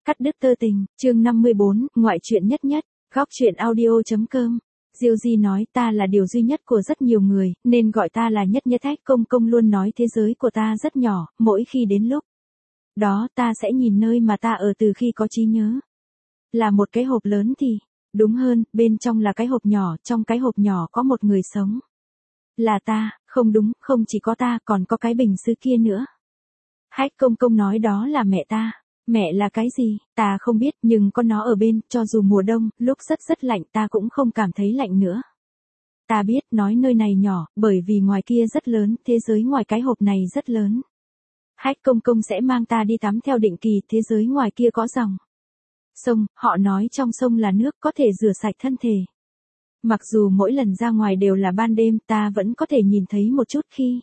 Cắt đứt tơ tình, chương 54, ngoại truyện nhất nhất, góc truyện audio.com. Diêu Di nói ta là điều duy nhất của rất nhiều người, nên gọi ta là nhất nhất. Hách Công Công luôn nói thế giới của ta rất nhỏ, mỗi khi đến lúc đó ta sẽ nhìn nơi mà ta ở từ khi có trí nhớ. Là một cái hộp lớn thì, đúng hơn, bên trong là cái hộp nhỏ, trong cái hộp nhỏ có một người sống. Là ta, không đúng, không chỉ có ta, còn có cái bình sứ kia nữa. Hách Công Công nói đó là mẹ ta. Mẹ là cái gì, ta không biết, nhưng có nó ở bên, cho dù mùa đông, lúc rất lạnh ta cũng không cảm thấy lạnh nữa. Ta biết, nói nơi này nhỏ, bởi vì ngoài kia rất lớn, thế giới ngoài cái hộp này rất lớn. Hách Công Công sẽ mang ta đi tắm theo định kỳ, thế giới ngoài kia có dòng sông, họ nói trong sông là nước có thể rửa sạch thân thể. Mặc dù mỗi lần ra ngoài đều là ban đêm, ta vẫn có thể nhìn thấy một chút khi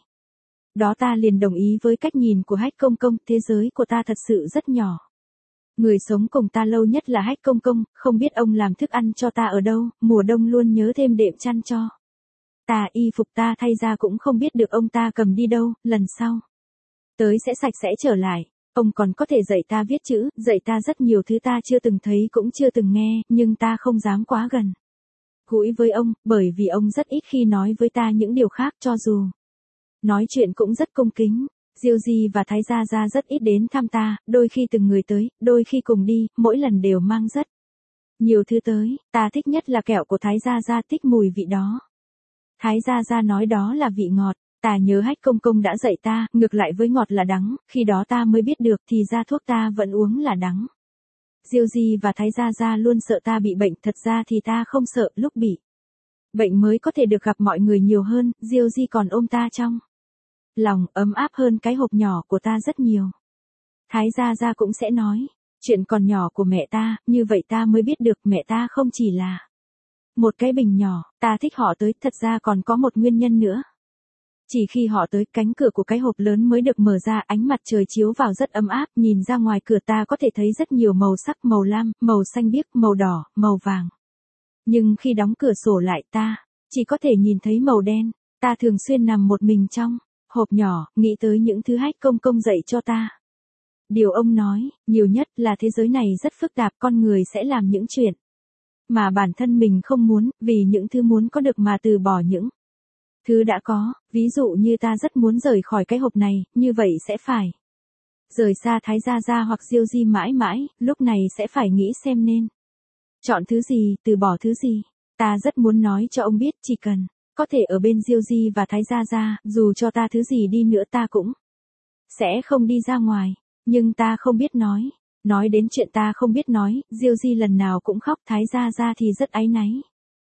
đó ta liền đồng ý với cách nhìn của Hách Công Công, thế giới của ta thật sự rất nhỏ. Người sống cùng ta lâu nhất là Hách Công Công, không biết ông làm thức ăn cho ta ở đâu, mùa đông luôn nhớ thêm đệm chăn cho ta, y phục ta thay ra cũng không biết được ông ta cầm đi đâu, lần sau tới sẽ sạch sẽ trở lại. Ông còn có thể dạy ta viết chữ, dạy ta rất nhiều thứ ta chưa từng thấy cũng chưa từng nghe, nhưng ta không dám quá gần gũi với ông, bởi vì ông rất ít khi nói với ta những điều khác, cho dù nói chuyện cũng rất cung kính. Diêu Di và Thái Gia Gia rất ít đến thăm ta, đôi khi từng người tới, đôi khi cùng đi, mỗi lần đều mang rất nhiều thứ tới, ta thích nhất là kẹo của Thái Gia Gia, thích mùi vị đó. Thái Gia Gia nói đó là vị ngọt, ta nhớ Hách Công Công đã dạy ta, ngược lại với ngọt là đắng, khi đó ta mới biết được thì ra thuốc ta vẫn uống là đắng. Diêu Di và Thái Gia Gia luôn sợ ta bị bệnh, thật ra thì ta không sợ, lúc bị bệnh mới có thể được gặp mọi người nhiều hơn, Diêu Di còn ôm ta trong lòng, ấm áp hơn cái hộp nhỏ của ta rất nhiều. Thái Gia Gia cũng sẽ nói chuyện còn nhỏ của mẹ ta, như vậy ta mới biết được mẹ ta không chỉ là một cái bình nhỏ, ta thích họ tới, thật ra còn có một nguyên nhân nữa. Chỉ khi họ tới, cánh cửa của cái hộp lớn mới được mở ra, ánh mặt trời chiếu vào rất ấm áp, nhìn ra ngoài cửa ta có thể thấy rất nhiều màu sắc, màu lam, màu xanh biếc, màu đỏ, màu vàng. Nhưng khi đóng cửa sổ lại ta chỉ có thể nhìn thấy màu đen. Ta thường xuyên nằm một mình trong hộp nhỏ, nghĩ tới những thứ Hách Công Công dạy cho ta. Điều ông nói, nhiều nhất là thế giới này rất phức tạp, con người sẽ làm những chuyện mà bản thân mình không muốn, vì những thứ muốn có được mà từ bỏ những thứ đã có. Ví dụ như ta rất muốn rời khỏi cái hộp này, như vậy sẽ phải rời xa Thái Gia Gia hoặc Diêu Di mãi mãi, lúc này sẽ phải nghĩ xem nên chọn thứ gì, từ bỏ thứ gì. Ta rất muốn nói cho ông biết, chỉ cần có thể ở bên Diêu Di và Thái Gia Gia, dù cho ta thứ gì đi nữa ta cũng sẽ không đi ra ngoài. Nhưng ta không biết nói. Nói đến chuyện ta không biết nói, Diêu Di lần nào cũng khóc, Thái Gia Gia thì rất áy náy.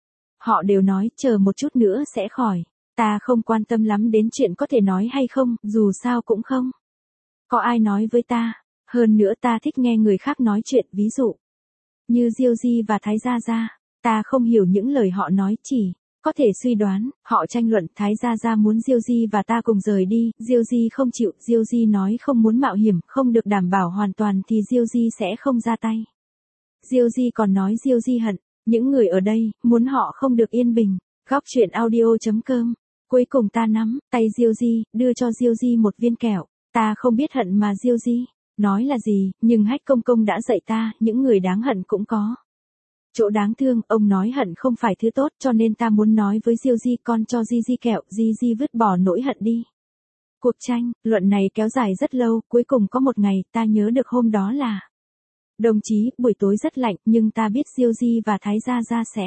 Họ đều nói, chờ một chút nữa sẽ khỏi. Ta không quan tâm lắm đến chuyện có thể nói hay không, dù sao cũng không có ai nói với ta. Hơn nữa ta thích nghe người khác nói chuyện, ví dụ như Diêu Di và Thái Gia Gia. Ta không hiểu những lời họ nói, chỉ có thể suy đoán. Họ tranh luận, Thái Gia Gia muốn Diêu Di và ta cùng rời đi, Diêu Di không chịu, Diêu Di nói không muốn mạo hiểm, không được đảm bảo hoàn toàn thì Diêu Di sẽ không ra tay. Diêu Di còn nói Diêu Di hận những người ở đây, muốn họ không được yên bình. Góc truyện audio.com. Cuối cùng ta nắm tay Diêu Di, đưa cho Diêu Di một viên kẹo. Ta không biết hận mà Diêu Di nói là gì, nhưng Hách Công Công đã dạy ta, những người đáng hận cũng có chỗ đáng thương. Ông nói hận không phải thứ tốt, cho nên ta muốn nói với Diêu Di, con cho Di Di kẹo, Di Di vứt bỏ nỗi hận đi. Cuộc tranh luận này kéo dài rất lâu, cuối cùng có một ngày, ta nhớ được hôm đó là đồng chí, buổi tối rất lạnh, nhưng ta biết Diêu Di và Thái Gia Gia sẽ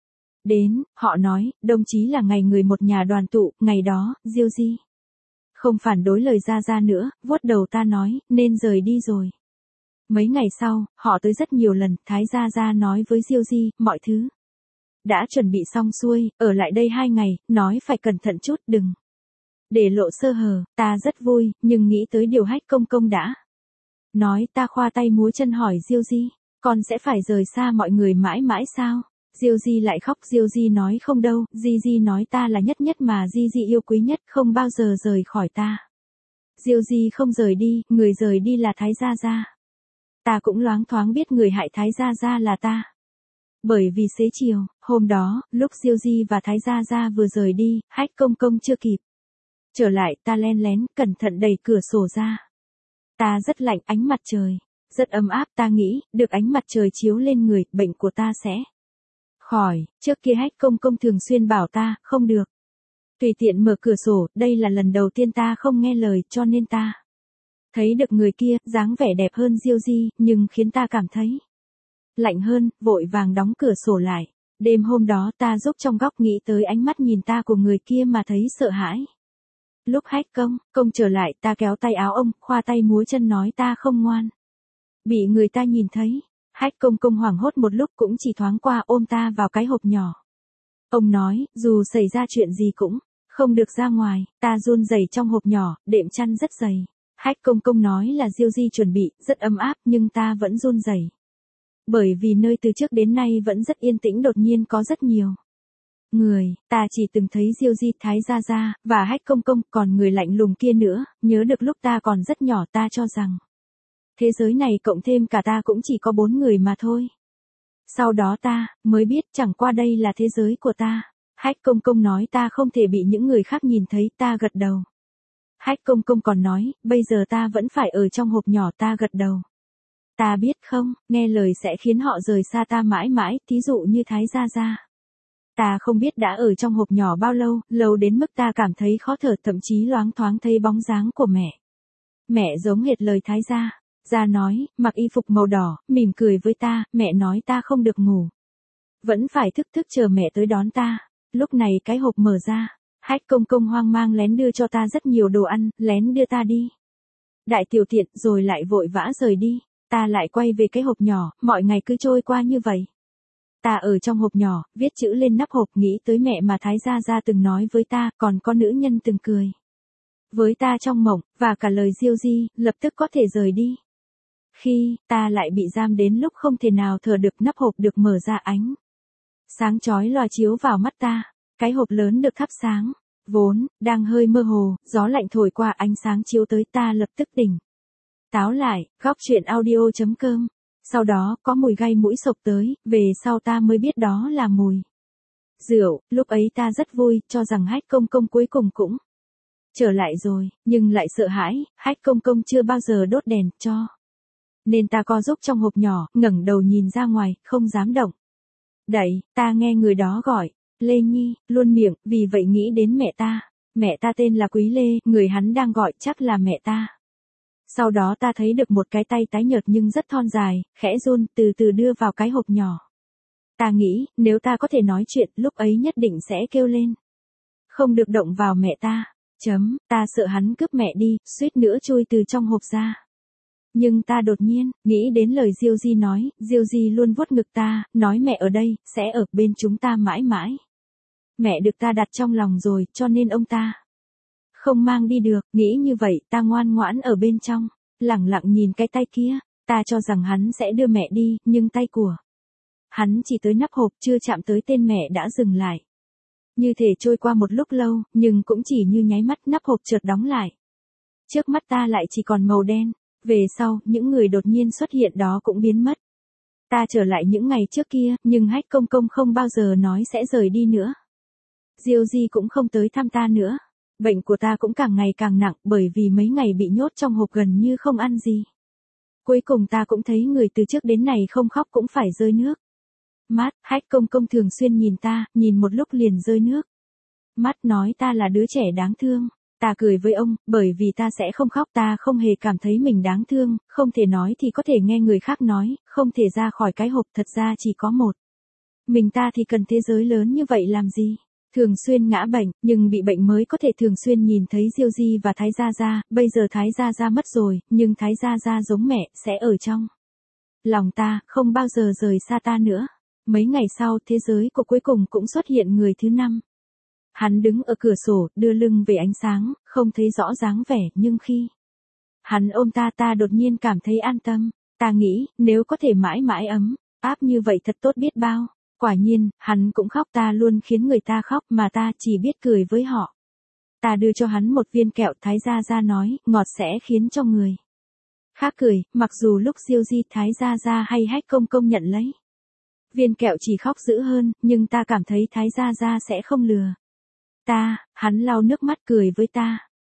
đến. Họ nói, đồng chí là ngày người một nhà đoàn tụ, ngày đó, Diêu Di không phản đối lời Gia Gia nữa, vuốt đầu ta nói, nên rời đi rồi. Mấy ngày sau, họ tới rất nhiều lần, Thái Gia Gia nói với Diêu Di, mọi thứ đã chuẩn bị xong xuôi, ở lại đây 2 ngày, nói phải cẩn thận chút, đừng để lộ sơ hở. Ta rất vui, nhưng nghĩ tới điều Hách Công Công đã nói, ta khoa tay múa chân hỏi Diêu Di, con sẽ phải rời xa mọi người mãi mãi sao? Diêu Di lại khóc. Diêu Di nói không đâu, Di Di nói ta là nhất nhất mà Di Di yêu quý nhất, không bao giờ rời khỏi ta. Diêu Di không rời đi, người rời đi là Thái Gia Gia. Ta cũng loáng thoáng biết người hại Thái Gia Gia là ta. Bởi vì xế chiều, hôm đó, lúc Diêu Di và Thái Gia Gia vừa rời đi, Hách Công Công chưa kịp trở lại, ta len lén, cẩn thận đẩy cửa sổ ra. Ta rất lạnh, ánh mặt trời Rất ấm áp, ta nghĩ, được ánh mặt trời chiếu lên người, bệnh của ta sẽ khỏi. Trước kia Hách công công thường xuyên bảo ta, không được tùy tiện mở cửa sổ, đây là lần đầu tiên ta không nghe lời, cho nên ta thấy được người kia, dáng vẻ đẹp hơn Diêu Di, nhưng khiến ta cảm thấy lạnh hơn, vội vàng đóng cửa sổ lại. Đêm hôm đó ta giúp trong góc nghĩ tới ánh mắt nhìn ta của người kia mà thấy sợ hãi. Lúc Hách công trở lại, ta kéo tay áo ông, khoa tay múa chân nói ta không ngoan. Bị người ta nhìn thấy, Hách công hoảng hốt một lúc cũng chỉ thoáng qua ôm ta vào cái hộp nhỏ. Ông nói, dù xảy ra chuyện gì cũng không được ra ngoài, ta run rẩy trong hộp nhỏ, đệm chăn rất dày. Hách công nói là Diêu Di chuẩn bị, rất ấm áp nhưng ta vẫn run rẩy. Bởi vì nơi từ trước đến nay vẫn rất yên tĩnh đột nhiên có rất nhiều người, ta chỉ từng thấy Diêu Di, Thái Gia Gia, và Hách công, còn người lạnh lùng kia nữa, nhớ được lúc ta còn rất nhỏ ta cho rằng thế giới này cộng thêm cả ta cũng chỉ có 4 người mà thôi. Sau đó ta mới biết chẳng qua đây là thế giới của ta. Hách công nói ta không thể bị những người khác nhìn thấy, ta gật đầu. Hách công còn nói, bây giờ ta vẫn phải ở trong hộp nhỏ, ta gật đầu. Ta biết không, nghe lời sẽ khiến họ rời xa ta mãi mãi, thí dụ như Thái Gia Gia. Ta không biết đã ở trong hộp nhỏ bao lâu, lâu đến mức ta cảm thấy khó thở, thậm chí loáng thoáng thấy bóng dáng của mẹ. Mẹ giống hệt lời Thái Gia nói, mặc y phục màu đỏ, mỉm cười với ta, mẹ nói ta không được ngủ. Vẫn phải thức chờ mẹ tới đón ta. Lúc này cái hộp mở ra, Hách công hoang mang lén đưa cho ta rất nhiều đồ ăn, lén đưa ta đi đại tiểu tiện rồi lại vội vã rời đi. Ta lại quay về cái hộp nhỏ, mọi ngày cứ trôi qua như vậy. Ta ở trong hộp nhỏ, viết chữ lên nắp hộp, nghĩ tới mẹ mà Thái Gia Gia từng nói với ta, còn có nữ nhân từng cười với ta trong mộng, và cả lời Diêu Di, lập tức có thể rời đi. Khi ta lại bị giam đến lúc không thể nào thở được, nắp hộp được mở ra, ánh sáng chói lòa chiếu vào mắt ta. Cái hộp lớn được thắp sáng, vốn đang hơi mơ hồ, gió lạnh thổi qua, ánh sáng chiếu tới, ta lập tức tỉnh táo lại. Góc truyện audio.com. Sau đó có mùi gai mũi xộc tới, về sau ta mới biết đó là mùi rượu. Lúc ấy ta rất vui, cho rằng Hách công cuối cùng cũng trở lại rồi, nhưng lại sợ hãi, Hách công chưa bao giờ đốt đèn, cho nên ta co giúp trong hộp nhỏ, ngẩng đầu nhìn ra ngoài, không dám động đậy. Ta nghe người đó gọi Lê Nhi, luôn miệng, vì vậy nghĩ đến mẹ ta. Mẹ ta tên là Quý Lê, người hắn đang gọi chắc là mẹ ta. Sau đó ta thấy được một cái tay tái nhợt nhưng rất thon dài, khẽ run, từ từ đưa vào cái hộp nhỏ. Ta nghĩ, nếu ta có thể nói chuyện, lúc ấy nhất định sẽ kêu lên. Không được động vào mẹ ta. Ta sợ hắn cướp mẹ đi, suýt nữa chui từ trong hộp ra. Nhưng ta đột nhiên, nghĩ đến lời Diêu Di nói, Diêu Di luôn vuốt ngực ta, nói mẹ ở đây, sẽ ở bên chúng ta mãi mãi. Mẹ được ta đặt trong lòng rồi, cho nên ông ta không mang đi được. Nghĩ như vậy, ta ngoan ngoãn ở bên trong, lẳng lặng nhìn cái tay kia. Ta cho rằng hắn sẽ đưa mẹ đi, nhưng tay của hắn chỉ tới nắp hộp, chưa chạm tới tên mẹ đã dừng lại. Như thể trôi qua một lúc lâu, nhưng cũng chỉ như nháy mắt, nắp hộp chợt đóng lại. Trước mắt ta lại chỉ còn màu đen. Về sau, những người đột nhiên xuất hiện đó cũng biến mất. Ta trở lại những ngày trước kia, nhưng Hách công không bao giờ nói sẽ rời đi nữa. Diêu Di cũng không tới thăm ta nữa. Bệnh của ta cũng càng ngày càng nặng, bởi vì mấy ngày bị nhốt trong hộp gần như không ăn gì. Cuối cùng ta cũng thấy người từ trước đến này không khóc cũng phải rơi nước mắt. Hách công thường xuyên nhìn ta, nhìn một lúc liền rơi nước mắt, nói ta là đứa trẻ đáng thương. Ta cười với ông, bởi vì ta sẽ không khóc, ta không hề cảm thấy mình đáng thương, không thể nói thì có thể nghe người khác nói, không thể ra khỏi cái hộp, thật ra chỉ có một mình ta thì cần thế giới lớn như vậy làm gì? Thường xuyên ngã bệnh, nhưng bị bệnh mới có thể thường xuyên nhìn thấy Diêu Di và Thái Gia Gia, bây giờ Thái Gia Gia mất rồi, nhưng Thái Gia Gia giống mẹ, sẽ ở trong lòng ta, không bao giờ rời xa ta nữa. Mấy ngày sau, thế giới của cuối cùng cũng xuất hiện người thứ 5. Hắn đứng ở cửa sổ, đưa lưng về ánh sáng, không thấy rõ dáng vẻ, nhưng khi hắn ôm ta, ta đột nhiên cảm thấy an tâm. Ta nghĩ, nếu có thể mãi mãi ấm áp như vậy thật tốt biết bao. Quả nhiên, hắn cũng khóc, ta luôn khiến người ta khóc mà ta chỉ biết cười với họ. Ta đưa cho hắn một viên kẹo, Thái Gia Gia nói, ngọt sẽ khiến cho người khác cười, mặc dù lúc Diêu Di, Thái Gia Gia hay Hách công nhận lấy viên kẹo chỉ khóc dữ hơn, nhưng ta cảm thấy Thái Gia Gia sẽ không lừa ta. Hắn lau nước mắt cười với ta,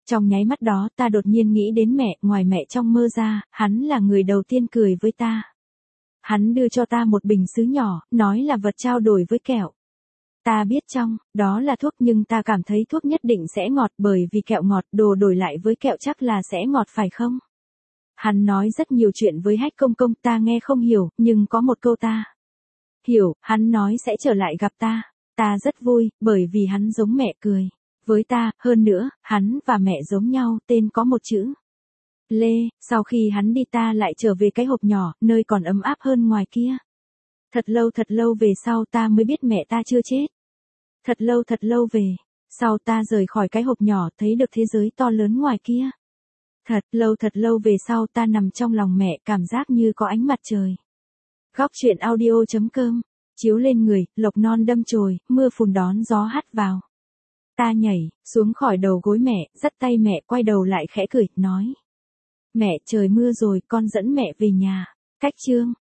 Trong nháy mắt đó ta đột nhiên nghĩ đến mẹ, ngoài mẹ trong mơ ra, hắn là người đầu tiên cười với ta. Hắn đưa cho ta một bình sứ nhỏ, nói là vật trao đổi với kẹo. Ta biết trong, đó là thuốc nhưng ta cảm thấy thuốc nhất định sẽ ngọt bởi vì kẹo ngọt, đồ đổi lại với kẹo chắc là sẽ ngọt phải không? Hắn nói rất nhiều chuyện với Hách Công Công ta nghe không hiểu, nhưng có một câu ta hiểu, hắn nói sẽ trở lại gặp ta. Ta rất vui, bởi vì hắn giống mẹ cười với ta, hơn nữa, hắn và mẹ giống nhau, tên có một chữ Lê. Sau khi hắn đi ta lại trở về cái hộp nhỏ, nơi còn ấm áp hơn ngoài kia. Thật lâu về sau ta mới biết mẹ ta chưa chết. Thật lâu về sau ta rời khỏi cái hộp nhỏ, thấy được thế giới to lớn ngoài kia. Thật lâu về sau ta nằm trong lòng mẹ, cảm giác như có ánh mặt trời. Góc truyện audio.com, chiếu lên người, lộc non đâm chồi, mưa phùn đón gió hắt vào. Ta nhảy xuống khỏi đầu gối mẹ, dắt tay mẹ, quay đầu lại khẽ cười, nói: Mẹ, trời mưa rồi, con dẫn mẹ về nhà. Cách chương